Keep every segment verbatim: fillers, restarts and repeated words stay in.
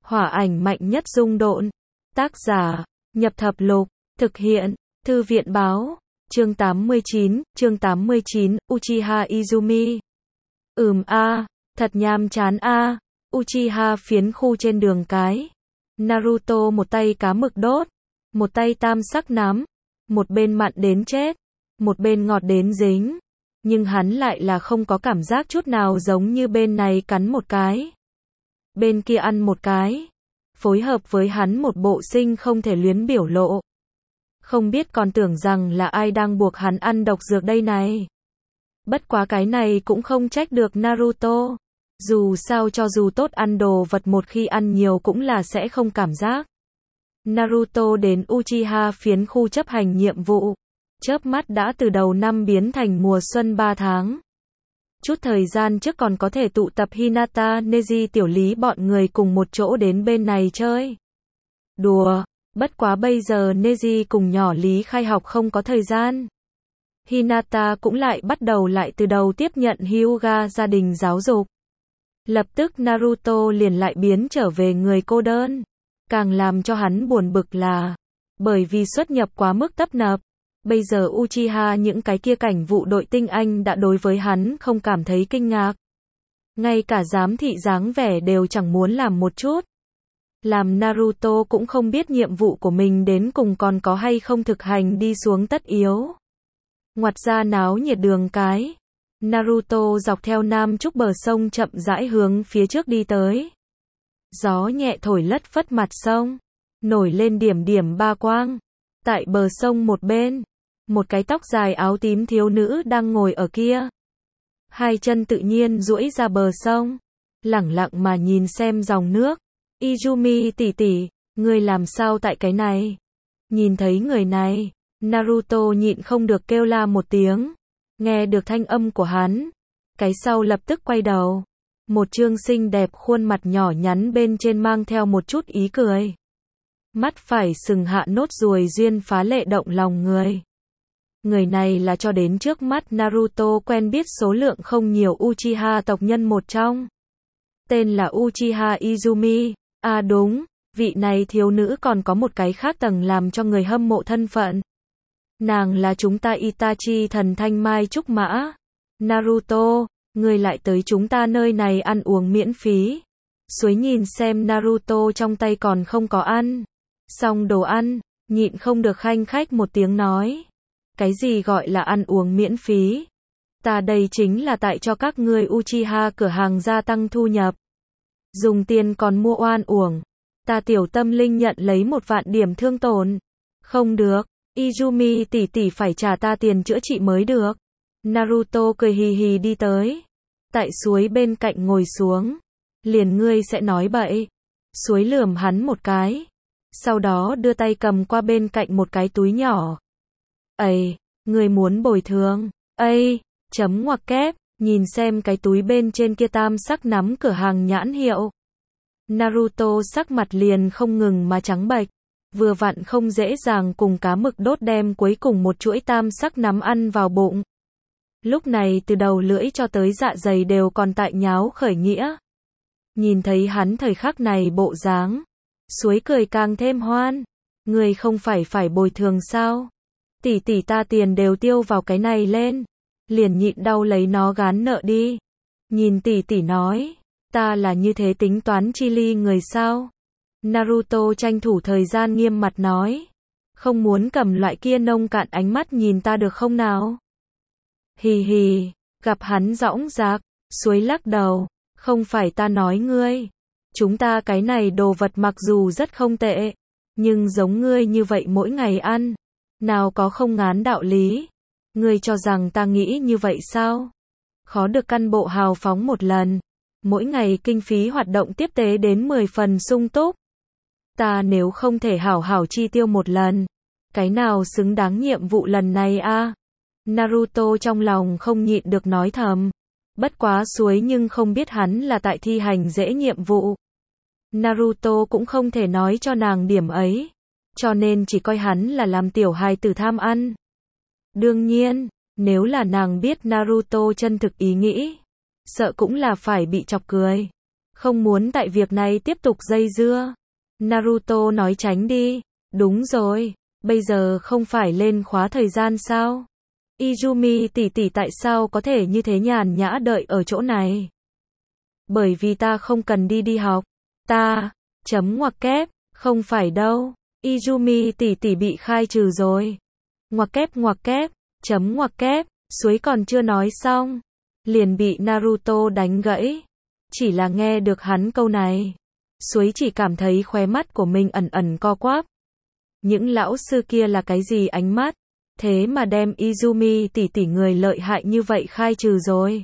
Hỏa ảnh mạnh nhất dung độn. Tác giả, Nhập Thập Lục. Thực hiện, Thư viện báo. Chương tám mươi chín, chương tám mươi chín, Uchiha Izumi. Ừm a, thật nhàm chán a. Uchiha phiến khu trên đường cái. Naruto một tay cá mực đốt, một tay tam sắc nắm, một bên mặn đến chết, một bên ngọt đến dính. Nhưng hắn lại là không có cảm giác chút nào giống như bên này cắn một cái, bên kia ăn một cái. Phối hợp với hắn một bộ sinh không thể luyến biểu lộ. Không biết còn tưởng rằng là ai đang buộc hắn ăn độc dược đây này. Bất quá cái này cũng không trách được Naruto. Dù sao cho dù tốt ăn đồ vật một khi ăn nhiều cũng là sẽ không cảm giác. Naruto đến Uchiha phiến khu chấp hành nhiệm vụ. Chớp mắt đã từ đầu năm biến thành mùa xuân ba tháng. Chút thời gian trước còn có thể tụ tập Hinata, Neji, Tiểu Lý bọn người cùng một chỗ đến bên này chơi. Đùa, bất quá bây giờ Neji cùng nhỏ Lý khai học không có thời gian. Hinata cũng lại bắt đầu lại từ đầu tiếp nhận Hyuga gia đình giáo dục. Lập tức Naruto liền lại biến trở về người cô đơn. Càng làm cho hắn buồn bực là, bởi vì xuất nhập quá mức tấp nập, bây giờ Uchiha những cái kia cảnh vụ đội tinh anh đã đối với hắn không cảm thấy kinh ngạc. Ngay cả giám thị dáng vẻ đều chẳng muốn làm một chút. Làm Naruto cũng không biết nhiệm vụ của mình đến cùng còn có hay không thực hành đi xuống tất yếu. Ngoặt ra náo nhiệt đường cái. Naruto dọc theo Nam Trúc bờ sông chậm rãi hướng phía trước đi tới. Gió nhẹ thổi lất phất mặt sông, nổi lên điểm điểm ba quang. Tại bờ sông một bên, một cái tóc dài áo tím thiếu nữ đang ngồi ở kia. Hai chân tự nhiên duỗi ra bờ sông, lẳng lặng mà nhìn xem dòng nước. Izumi tỷ tỷ, ngươi làm sao tại cái này? Nhìn thấy người này, Naruto nhịn không được kêu la một tiếng. Nghe được thanh âm của hắn, cái sau lập tức quay đầu. Một trương xinh đẹp khuôn mặt nhỏ nhắn bên trên mang theo một chút ý cười. Mắt phải sừng hạ nốt ruồi duyên phá lệ động lòng người. Người này là cho đến trước mắt Naruto quen biết số lượng không nhiều Uchiha tộc nhân một trong. Tên là Uchiha Izumi. À đúng, vị này thiếu nữ còn có một cái khác tầng làm cho người hâm mộ thân phận. Nàng là chúng ta Itachi thần thanh mai trúc mã. Naruto, ngươi lại tới chúng ta nơi này ăn uống miễn phí. Suối nhìn xem Naruto trong tay còn không có ăn. Xong đồ ăn, nhịn không được khanh khách một tiếng nói. Cái gì gọi là ăn uống miễn phí? Ta đây chính là tại cho các ngươi Uchiha cửa hàng gia tăng thu nhập. Dùng tiền còn mua oan uổng. Ta tiểu tâm linh nhận lấy một vạn điểm thương tổn. Không được, Izumi tỷ tỷ phải trả ta tiền chữa trị mới được. Naruto cười hì hì đi tới. Tại suối bên cạnh ngồi xuống. Liền ngươi sẽ nói bậy. Suối lườm hắn một cái. Sau đó đưa tay cầm qua bên cạnh một cái túi nhỏ. Ây, ngươi muốn bồi thường. Ây, chấm ngoặc kép, nhìn xem cái túi bên trên kia tam sắc nắm cửa hàng nhãn hiệu. Naruto sắc mặt liền không ngừng mà trắng bệch. Vừa vặn không dễ dàng cùng cá mực đốt đem cuối cùng một chuỗi tam sắc nắm ăn vào bụng. Lúc này từ đầu lưỡi cho tới dạ dày đều còn tại nháo khởi nghĩa. Nhìn thấy hắn thời khắc này bộ dáng, suối cười càng thêm hoan. Người không phải phải bồi thường sao? Tỷ tỷ ta tiền đều tiêu vào cái này lên. Liền nhịn đau lấy nó gán nợ đi. Nhìn tỷ tỷ nói, ta là như thế tính toán chi ly người sao? Naruto tranh thủ thời gian nghiêm mặt nói. Không muốn cầm loại kia nông cạn ánh mắt nhìn ta được không nào? Hì hì, gặp hắn dõng dạc, suối lắc đầu. Không phải ta nói ngươi. Chúng ta cái này đồ vật mặc dù rất không tệ, nhưng giống ngươi như vậy mỗi ngày ăn, nào có không ngán đạo lý. Ngươi cho rằng ta nghĩ như vậy sao? Khó được căn bộ hào phóng một lần. Mỗi ngày kinh phí hoạt động tiếp tế đến mười phần sung túc. Ta nếu không thể hảo hảo chi tiêu một lần, cái nào xứng đáng nhiệm vụ lần này a? À? Naruto trong lòng không nhịn được nói thầm. Bất quá suối nhưng không biết hắn là tại thi hành dễ nhiệm vụ. Naruto cũng không thể nói cho nàng điểm ấy. Cho nên chỉ coi hắn là làm tiểu hài tử tham ăn. Đương nhiên, nếu là nàng biết Naruto chân thực ý nghĩ, sợ cũng là phải bị chọc cười. Không muốn tại việc này tiếp tục dây dưa. Naruto nói tránh đi. Đúng rồi, bây giờ không phải lên khóa thời gian sao? Izumi tỷ tỷ tại sao có thể như thế nhàn nhã đợi ở chỗ này? Bởi vì ta không cần đi đi học. Ta, chấm ngoặc kép, không phải đâu. Izumi tỷ tỷ bị khai trừ rồi. Ngoặc kép ngoặc kép, chấm ngoặc kép, Suối còn chưa nói xong, liền bị Naruto đánh gãy. Chỉ là nghe được hắn câu này, Suối chỉ cảm thấy khóe mắt của mình ẩn ẩn co quắp. Những lão sư kia là cái gì ánh mắt? Thế mà đem Izumi tỷ tỷ người lợi hại như vậy khai trừ rồi.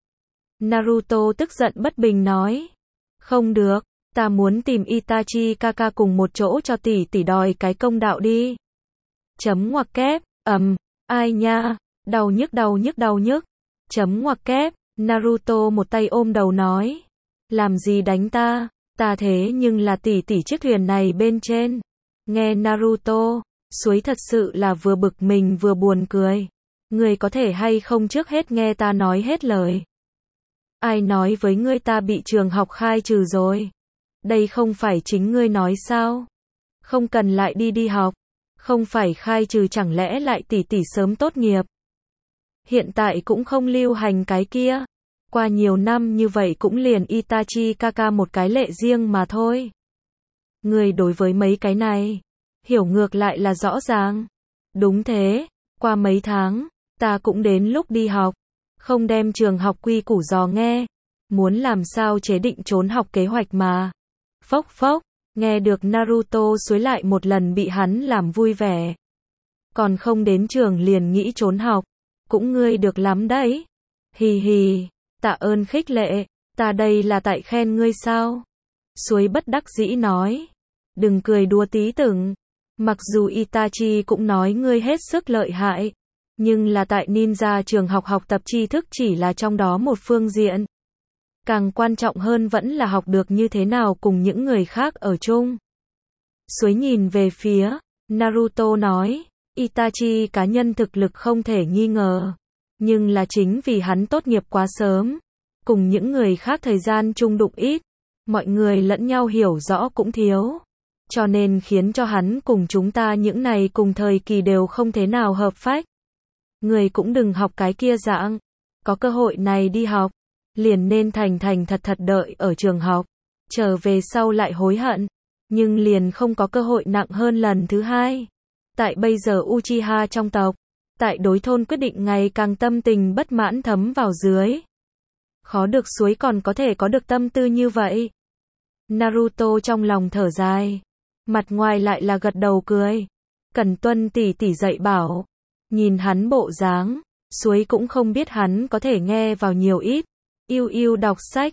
Naruto tức giận bất bình nói. Không được, ta muốn tìm Itachi Kaka cùng một chỗ cho tỷ tỷ đòi cái công đạo đi. Chấm ngoặc kép, ầm, ai nha, đau nhức đau nhức đau nhức. Chấm ngoặc kép, Naruto một tay ôm đầu nói. Làm gì đánh ta, ta thế nhưng là tỷ tỷ chiếc thuyền này bên trên. Nghe Naruto, Suối thật sự là vừa bực mình vừa buồn cười. Người có thể hay không trước hết nghe ta nói hết lời. Ai nói với ngươi ta bị trường học khai trừ rồi? Đây không phải chính ngươi nói sao? Không cần lại đi đi học. Không phải khai trừ chẳng lẽ lại tỷ tỷ sớm tốt nghiệp? Hiện tại cũng không lưu hành cái kia. Qua nhiều năm như vậy cũng liền Itachi Kaka một cái lệ riêng mà thôi. Người đối với mấy cái này, hiểu ngược lại là rõ ràng. Đúng thế, qua mấy tháng, ta cũng đến lúc đi học. Không đem trường học quy củ dò nghe. Muốn làm sao chế định trốn học kế hoạch mà. Phốc phốc, nghe được Naruto Suối lại một lần bị hắn làm vui vẻ. Còn không đến trường liền nghĩ trốn học. Cũng ngươi được lắm đấy. Hì hì, tạ ơn khích lệ, ta đây là tại khen ngươi sao? Suối bất đắc dĩ nói. Đừng cười đùa tí tưởng. Mặc dù Itachi cũng nói ngươi hết sức lợi hại. Nhưng là tại ninja trường học học tập tri thức chỉ là trong đó một phương diện. Càng quan trọng hơn vẫn là học được như thế nào cùng những người khác ở chung. Suối nhìn về phía Naruto nói, Itachi cá nhân thực lực không thể nghi ngờ. Nhưng là chính vì hắn tốt nghiệp quá sớm. Cùng những người khác thời gian chung đụng ít. Mọi người lẫn nhau hiểu rõ cũng thiếu. Cho nên khiến cho hắn cùng chúng ta những này cùng thời kỳ đều không thế nào hợp phách. Người cũng đừng học cái kia dạng. Có cơ hội này đi học. Liền nên thành thành thật thật đợi ở trường học. Trở về sau lại hối hận. Nhưng liền không có cơ hội nặng hơn lần thứ hai. Tại bây giờ Uchiha trong tộc. Tại đối thôn quyết định ngày càng tâm tình bất mãn thấm vào dưới. Khó được Suối còn có thể có được tâm tư như vậy. Naruto trong lòng thở dài. Mặt ngoài lại là gật đầu cười. Cần tuân tỷ tỷ dạy bảo. Nhìn hắn bộ dáng, Suối cũng không biết hắn có thể nghe vào nhiều ít. Yêu yêu đọc sách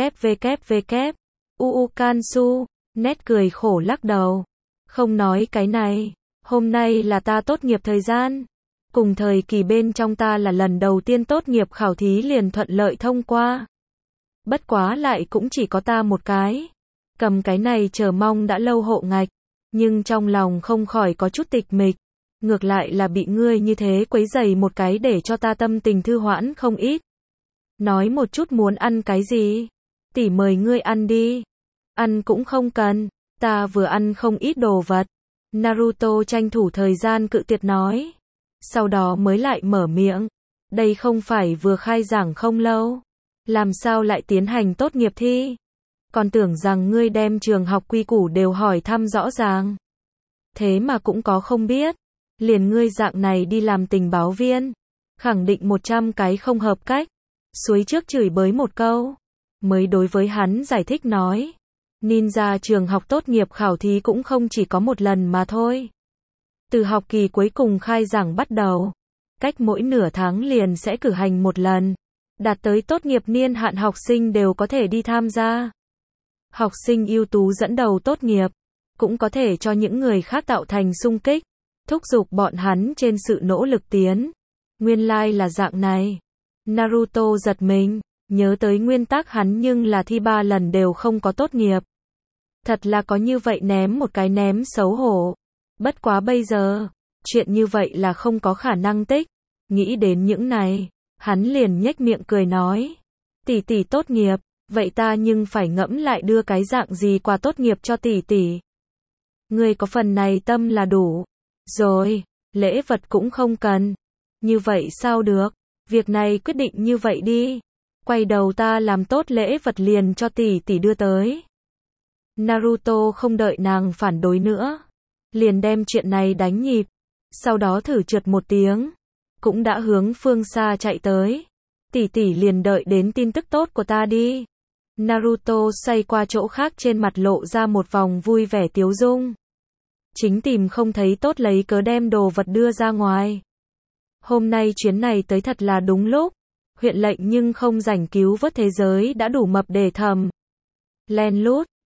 www. Uu Kansu, nét cười khổ lắc đầu. Không nói cái này, hôm nay là ta tốt nghiệp thời gian. Cùng thời kỳ bên trong ta là lần đầu tiên tốt nghiệp khảo thí liền thuận lợi thông qua. Bất quá lại cũng chỉ có ta một cái. Cầm cái này chờ mong đã lâu hộ ngạch. Nhưng trong lòng không khỏi có chút tịch mịch. Ngược lại là bị ngươi như thế quấy rầy một cái để cho ta tâm tình thư hoãn không ít. Nói một chút muốn ăn cái gì? Tỷ mời ngươi ăn đi. Ăn cũng không cần. Ta vừa ăn không ít đồ vật. Naruto tranh thủ thời gian cự tuyệt nói. Sau đó mới lại mở miệng. Đây không phải vừa khai giảng không lâu. Làm sao lại tiến hành tốt nghiệp thi? Còn tưởng rằng ngươi đem trường học quy củ đều hỏi thăm rõ ràng. Thế mà cũng có không biết. Liền ngươi dạng này đi làm tình báo viên. Khẳng định một trăm cái không hợp cách. Suối trước chửi bới một câu. Mới đối với hắn giải thích nói. Ninja trường học tốt nghiệp khảo thí cũng không chỉ có một lần mà thôi. Từ học kỳ cuối cùng khai giảng bắt đầu. Cách mỗi nửa tháng liền sẽ cử hành một lần. Đạt tới tốt nghiệp niên hạn học sinh đều có thể đi tham gia. Học sinh ưu tú dẫn đầu tốt nghiệp. Cũng có thể cho những người khác tạo thành xung kích. Thúc giục bọn hắn trên sự nỗ lực tiến. Nguyên lai like là dạng này. Naruto giật mình, nhớ tới nguyên tắc hắn nhưng là thi ba lần đều không có tốt nghiệp. Thật là có như vậy ném một cái ném xấu hổ. Bất quá bây giờ, chuyện như vậy là không có khả năng tích. Nghĩ đến những này, hắn liền nhếch miệng cười nói. Tỷ tỷ tốt nghiệp, Vậy ta nhưng phải ngẫm lại đưa cái dạng gì quà tốt nghiệp cho tỷ tỷ. Ngươi có phần này tâm là đủ. Rồi, lễ vật cũng không cần. Như vậy sao được? Việc này quyết định như vậy đi. Quay đầu ta làm tốt lễ vật liền cho tỷ tỷ đưa tới. Naruto không đợi nàng phản đối nữa. Liền đem chuyện này đánh nhịp. Sau đó thử trượt một tiếng. Cũng đã hướng phương xa chạy tới. Tỷ tỷ liền đợi đến tin tức tốt của ta đi. Naruto xoay qua chỗ khác trên mặt lộ ra một vòng vui vẻ tiếu dung. Chính tìm không thấy tốt lấy cớ đem đồ vật đưa ra ngoài. Hôm nay chuyến này tới thật là đúng lúc. Huyện lệnh nhưng không rảnh cứu vớt thế giới đã đủ mập để thầm. Len lút.